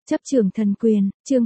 Chấp trường thần quyền, chương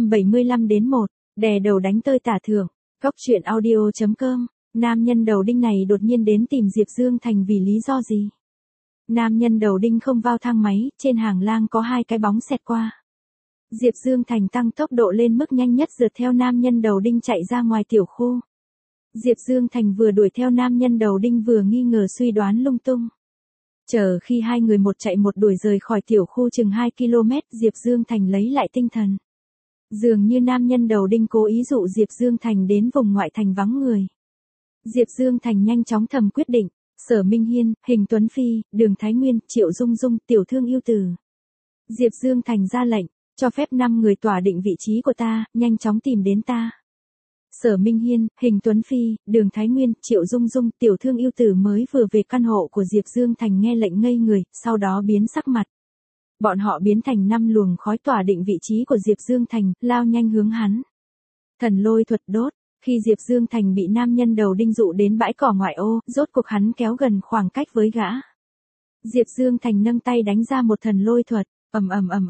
275-1, đè đầu đánh tơi tả thưởng. Góc truyện audio.com, nam nhân đầu đinh này đột nhiên đến tìm Diệp Dương Thành vì lý do gì? Nam nhân đầu đinh không vào thang máy, trên hàng lang có hai cái bóng xẹt qua. Diệp Dương Thành tăng tốc độ lên mức nhanh nhất rượt theo nam nhân đầu đinh chạy ra ngoài tiểu khu. Diệp Dương Thành vừa đuổi theo nam nhân đầu đinh vừa nghi ngờ suy đoán lung tung. Chờ khi hai người một chạy một đuổi rời khỏi tiểu khu chừng 2 km, Diệp Dương Thành lấy lại tinh thần. Dường như nam nhân đầu đinh cố ý dụ Diệp Dương Thành đến vùng ngoại thành vắng người. Diệp Dương Thành nhanh chóng thầm quyết định, Sở Minh Hiên, Hình Tuấn Phi, Đường Thái Nguyên, Triệu Dung Dung, Tiểu Thương Yêu Tử. Diệp Dương Thành ra lệnh, cho phép 5 người tỏa định vị trí của ta, nhanh chóng tìm đến ta. Sở Minh Hiên, Hình Tuấn Phi, Đường Thái Nguyên, Triệu Dung Dung, Tiểu Thương Yêu Tử mới vừa về căn hộ của Diệp Dương Thành nghe lệnh ngây người, sau đó biến sắc mặt. Bọn họ biến thành 5 luồng khói tỏa định vị trí của Diệp Dương Thành, lao nhanh hướng hắn. Thần lôi thuật đốt, khi Diệp Dương Thành bị nam nhân đầu đinh dụ đến bãi cỏ ngoại ô, rốt cuộc hắn kéo gần khoảng cách với gã. Diệp Dương Thành nâng tay đánh ra một thần lôi thuật, ầm.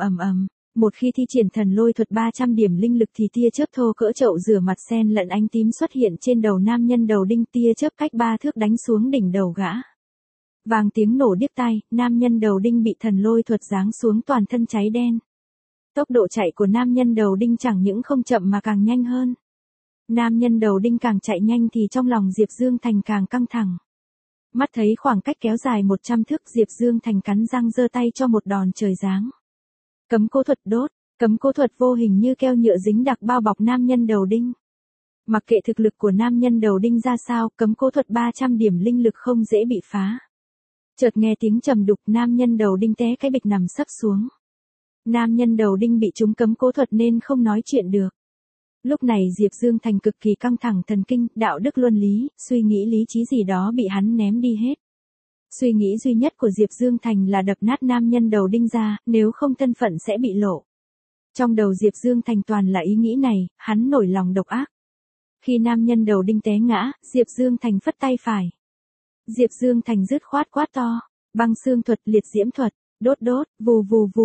Một khi thi triển thần lôi thuật 300 điểm linh lực thì tia chớp thô cỡ chậu rửa mặt sen lẫn ánh tím xuất hiện trên đầu nam nhân đầu đinh, tia chớp cách 3 thước đánh xuống đỉnh đầu gã. Vang tiếng nổ điếc tai, nam nhân đầu đinh bị thần lôi thuật giáng xuống toàn thân cháy đen. Tốc độ chạy của nam nhân đầu đinh chẳng những không chậm mà càng nhanh hơn. Nam nhân đầu đinh càng chạy nhanh thì trong lòng Diệp Dương Thành càng căng thẳng. Mắt thấy khoảng cách kéo dài 100 thước, Diệp Dương Thành cắn răng giơ tay cho một đòn trời giáng. Cấm cố thuật đốt, cấm cố thuật vô hình như keo nhựa dính đặc bao bọc nam nhân đầu đinh. Mặc kệ thực lực của nam nhân đầu đinh ra sao, cấm cố thuật 300 điểm linh lực không dễ bị phá. Chợt nghe tiếng trầm đục, nam nhân đầu đinh té cái bịch nằm sấp xuống. Nam nhân đầu đinh bị trúng cấm cố thuật nên không nói chuyện được. Lúc này Diệp Dương Thành cực kỳ căng thẳng, thần kinh, đạo đức luân lý, suy nghĩ lý trí gì đó bị hắn ném đi hết. Suy nghĩ duy nhất của Diệp Dương Thành là đập nát nam nhân đầu đinh ra, nếu không thân phận sẽ bị lộ. Trong đầu Diệp Dương Thành toàn là ý nghĩ này, hắn nổi lòng độc ác. Khi nam nhân đầu đinh té ngã, Diệp Dương Thành phất tay phải. Diệp Dương Thành dứt khoát quát to, băng xương thuật, liệt diễm thuật, đốt, vù,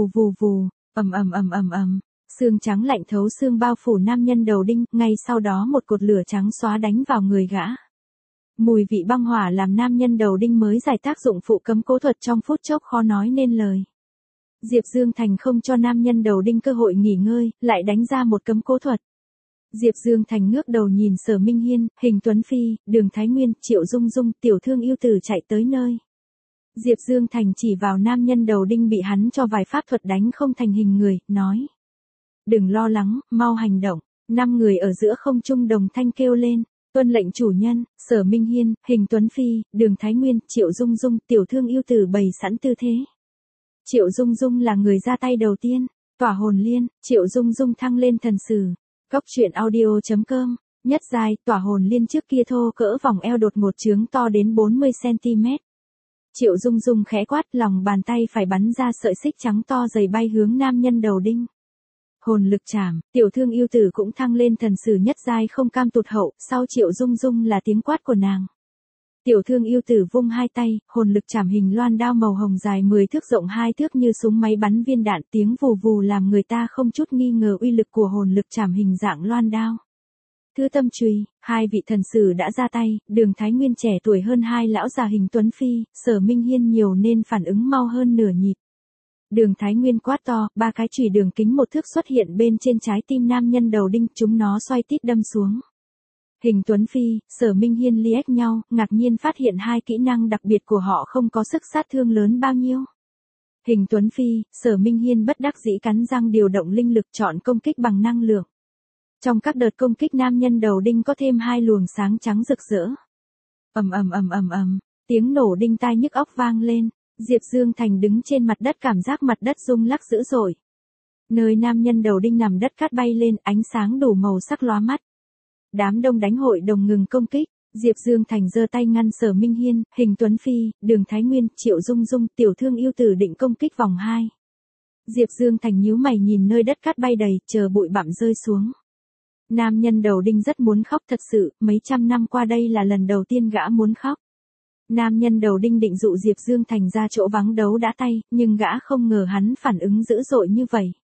ầm. Xương trắng lạnh thấu xương bao phủ nam nhân đầu đinh, ngay sau đó một cột lửa trắng xóa đánh vào người gã. Mùi vị băng hỏa làm nam nhân đầu đinh mới giải tác dụng phụ cấm cố thuật trong phút chốc khó nói nên lời. Diệp Dương Thành không cho nam nhân đầu đinh cơ hội nghỉ ngơi, lại đánh ra một cấm cố thuật. Diệp Dương Thành ngước đầu nhìn Sở Minh Hiên, Hình Tuấn Phi, Đường Thái Nguyên, Triệu Dung Dung, Tiểu Thương Yêu Tử chạy tới nơi. Diệp Dương Thành chỉ vào nam nhân đầu đinh bị hắn cho vài pháp thuật đánh không thành hình người, nói. Đừng lo lắng, mau hành động. 5 người ở giữa không trung đồng thanh kêu lên. Tuân lệnh chủ nhân. Sở Minh Hiên, Hình Tuấn Phi, Đường Thái Nguyên, Triệu Dung Dung, Tiểu Thương Yêu Tử bày sẵn tư thế. Triệu Dung Dung là người ra tay đầu tiên. Tỏa hồn liên, Triệu Dung Dung thăng lên thần sử. Góc truyện audio.com, nhất giai, tỏa hồn liên trước kia thô cỡ vòng eo đột ngột trướng to đến 40 cm. Triệu Dung Dung khẽ quát, lòng bàn tay phải bắn ra sợi xích trắng to dày bay hướng nam nhân đầu đinh. Hồn lực chảm, Tiểu Thương Yêu Tử cũng thăng lên thần sử nhất giai không cam tụt hậu, sau Triệu Dung Dung là tiếng quát của nàng. Tiểu Thương Yêu Tử vung hai tay, hồn lực chảm hình loan đao màu hồng dài 10 thước rộng 2 thước như súng máy bắn viên đạn, tiếng vù vù làm người ta không chút nghi ngờ uy lực của hồn lực chảm hình dạng loan đao. Thư tâm chùy, hai vị thần sử đã ra tay, Đường Thái Nguyên trẻ tuổi hơn hai lão già Hình Tuấn Phi, Sở Minh Hiên nhiều nên phản ứng mau hơn nửa nhịp. Đường Thái Nguyên quát to, 3 cái chùy đường kính 1 thước xuất hiện bên trên trái tim nam nhân đầu đinh, chúng nó xoay tít đâm xuống. Hình Tuấn Phi, Sở Minh Hiên liếc nhau, ngạc nhiên phát hiện hai kỹ năng đặc biệt của họ không có sức sát thương lớn bao nhiêu. Hình Tuấn Phi, Sở Minh Hiên bất đắc dĩ cắn răng điều động linh lực chọn công kích bằng năng lượng. Trong các đợt công kích nam nhân đầu đinh có thêm 2 luồng sáng trắng rực rỡ. ầm, tiếng nổ đinh tai nhức óc vang lên. Diệp Dương Thành đứng trên mặt đất cảm giác mặt đất rung lắc dữ dội. Nơi nam nhân đầu đinh nằm đất cát bay lên, ánh sáng đủ màu sắc lóa mắt. Đám đông đánh hội đồng ngừng công kích, Diệp Dương Thành giơ tay ngăn Sở Minh Hiên, Hình Tuấn Phi, Đường Thái Nguyên, Triệu Dung Dung, Tiểu Thương Yêu Tử định công kích vòng 2. Diệp Dương Thành nhíu mày nhìn nơi đất cát bay đầy, chờ bụi bặm rơi xuống. Nam nhân đầu đinh rất muốn khóc thật sự, mấy trăm năm qua đây là lần đầu tiên gã muốn khóc. Nam nhân đầu đinh định dụ Diệp Dương Thành ra chỗ vắng đấu đã tay, nhưng gã không ngờ hắn phản ứng dữ dội như vậy.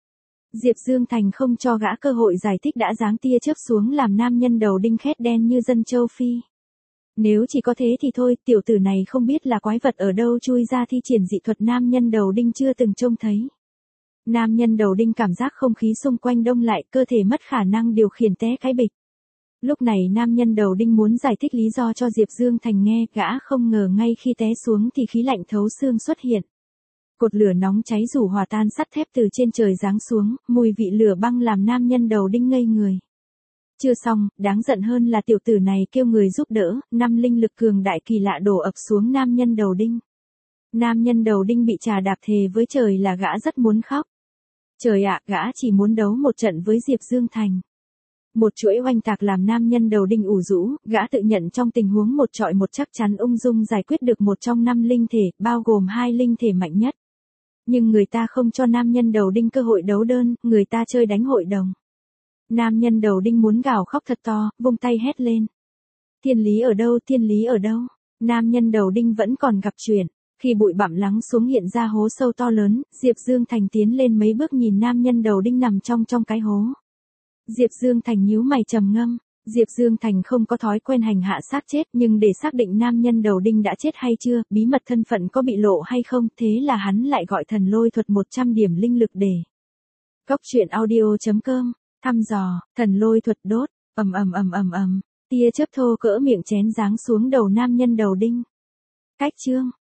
Diệp Dương Thành không cho gã cơ hội giải thích đã giáng tia chớp xuống làm nam nhân đầu đinh khét đen như dân châu Phi. Nếu chỉ có thế thì thôi, tiểu tử này không biết là quái vật ở đâu chui ra thi triển dị thuật nam nhân đầu đinh chưa từng trông thấy. Nam nhân đầu đinh cảm giác không khí xung quanh đông lại, cơ thể mất khả năng điều khiển té cái bịch. Lúc này nam nhân đầu đinh muốn giải thích lý do cho Diệp Dương Thành nghe, gã không ngờ ngay khi té xuống thì khí lạnh thấu xương xuất hiện. Cột lửa nóng cháy rủ hòa tan sắt thép từ trên trời giáng xuống, mùi vị lửa băng làm nam nhân đầu đinh ngây người. Chưa xong, đáng giận hơn là tiểu tử này kêu người giúp đỡ, 5 linh lực cường đại kỳ lạ đổ ập xuống nam nhân đầu đinh. Nam nhân đầu đinh bị trà đạp thề với trời là gã rất muốn khóc. Trời ạ, gã chỉ muốn đấu một trận với Diệp Dương Thành. Một chuỗi oanh tạc làm nam nhân đầu đinh ủ rũ, gã tự nhận trong tình huống một trọi một chắc chắn ung dung giải quyết được một trong 5 linh thể, bao gồm 2 linh thể mạnh nhất. Nhưng người ta không cho nam nhân đầu đinh cơ hội đấu đơn, người ta chơi đánh hội đồng. Nam nhân đầu đinh muốn gào khóc thật to, vung tay hét lên. Thiên lý ở đâu, thiên lý ở đâu? Nam nhân đầu đinh vẫn còn gặp chuyện. Khi bụi bặm lắng xuống hiện ra hố sâu to lớn, Diệp Dương Thành tiến lên mấy bước nhìn nam nhân đầu đinh nằm trong cái hố. Diệp Dương Thành nhíu mày trầm ngâm. Diệp Dương Thành không có thói quen hành hạ xác chết, nhưng để xác định nam nhân đầu đinh đã chết hay chưa, bí mật thân phận có bị lộ hay không, thế là hắn lại gọi thần lôi thuật 100 điểm linh lực để. Cốc truyện audio.com, thăm dò, thần lôi thuật đốt, ầm, tia chớp thô cỡ miệng chén giáng xuống đầu nam nhân đầu đinh. Cách chương